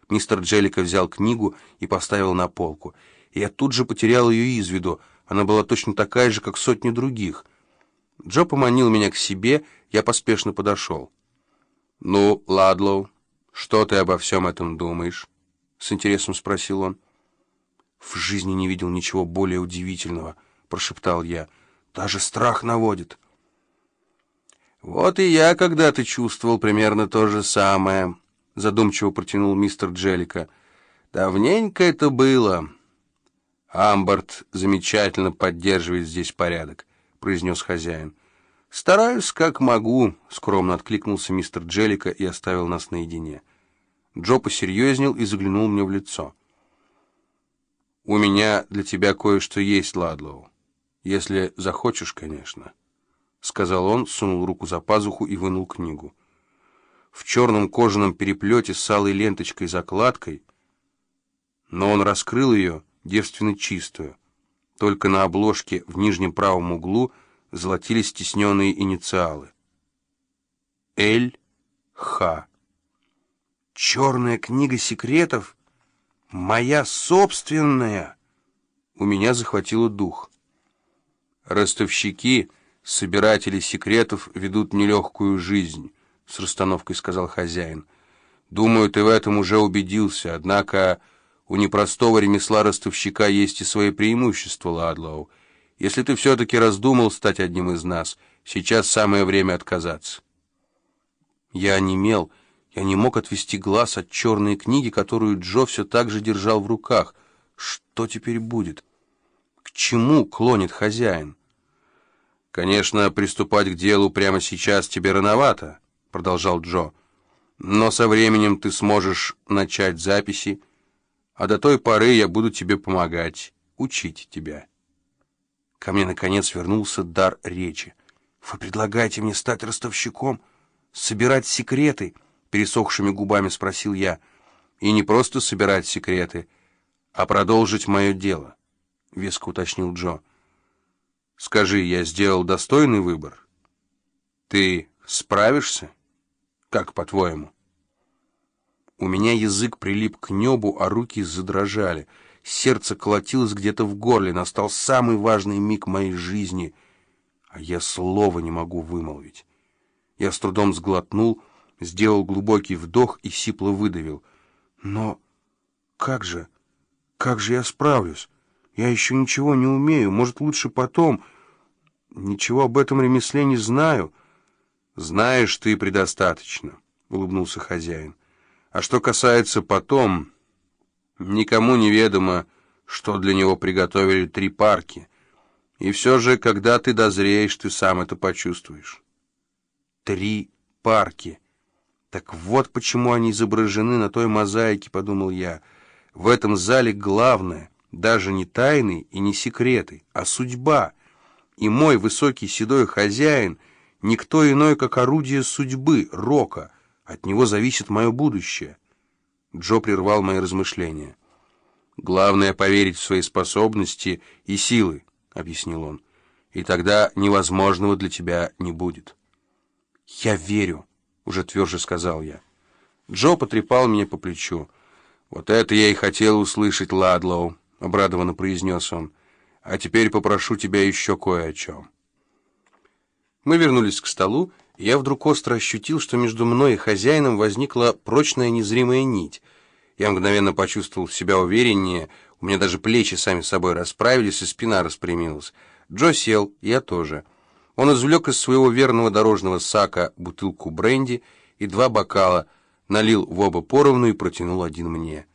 Мистер Джеллика взял книгу и поставил на полку. И я тут же потерял ее из виду. Она была точно такая же, как сотни других. Джо поманил меня к себе, я поспешно подошел. «Ну, Ладлоу, что ты обо всем этом думаешь?» — с интересом спросил он. «В жизни не видел ничего более удивительного», — прошептал я. «Даже страх наводит». «Вот и я когда-то чувствовал примерно то же самое», — задумчиво протянул мистер Джеллика. «Давненько это было». «Амбарт замечательно поддерживает здесь порядок», — произнес хозяин. «Стараюсь, как могу», — скромно откликнулся мистер Джеллика и оставил нас наедине. Джо посерьезнел и заглянул мне в лицо. «У меня для тебя кое-что есть, Ладлоу. Если захочешь, конечно», — сказал он, сунул руку за пазуху и вынул книгу. В черном кожаном переплете с алой ленточкой-закладкой, но он раскрыл ее девственно чистую. Только на обложке в нижнем правом углу золотились стесненные инициалы. Л.Х. «Черная книга секретов? Моя собственная!» У меня захватило дух. «Ростовщики, собиратели секретов, ведут нелегкую жизнь», — с расстановкой сказал хозяин. «Думаю, ты в этом уже убедился, однако у непростого ремесла ростовщика есть и свои преимущества, Ладлоу. Если ты все-таки раздумал стать одним из нас, сейчас самое время отказаться». Я онемел. Я не мог отвести глаз от черной книги, которую Джо все так же держал в руках. Что теперь будет? К чему клонит хозяин? «Конечно, приступать к делу прямо сейчас тебе рановато», — продолжал Джо. «Но со временем ты сможешь начать записи, а до той поры я буду тебе помогать, учить тебя». Ко мне, наконец, вернулся дар речи. «Вы предлагаете мне стать ростовщиком? Собирать секреты?» — пересохшими губами спросил я. «И не просто собирать секреты, а продолжить мое дело», — веско уточнил Джо. «Скажи, я сделал достойный выбор? Ты справишься? Как по-твоему?» У меня язык прилип к небу, а руки задрожали. Сердце колотилось где-то в горле. Настал самый важный миг моей жизни, а я слова не могу вымолвить. Я с трудом сглотнул, сделал глубокий вдох и сипло выдавил. «Но как же я справлюсь? Я еще ничего не умею, может, лучше потом. Ничего об этом ремесле не знаю». «Знаешь ты предостаточно», — улыбнулся хозяин. «А что касается потом, никому не ведомо, что для него приготовили 3 парки. И все же, когда ты дозреешь, ты сам это почувствуешь». 3 парки. Так вот почему они изображены на той мозаике, подумал я. В этом зале главное даже не тайны и не секреты, а судьба. И мой высокий седой хозяин никто иной, как орудие судьбы, рока. От него зависит мое будущее. Джо прервал мои размышления. «Главное — поверить в свои способности и силы», — объяснил он. «И тогда невозможного для тебя не будет». «Я верю», — уже тверже сказал я. Джо потрепал меня по плечу. «Вот это я и хотел услышать, Ладлоу», — обрадованно произнес он. «А теперь попрошу тебя еще кое о чем». Мы вернулись к столу, и я вдруг остро ощутил, что между мной и хозяином возникла прочная незримая нить. Я мгновенно почувствовал себя увереннее, у меня даже плечи сами собой расправились, и спина распрямилась. Джо сел, я тоже. Он извлек из своего верного дорожного сака бутылку бренди и 2 бокала, налил в оба поровну и протянул один мне.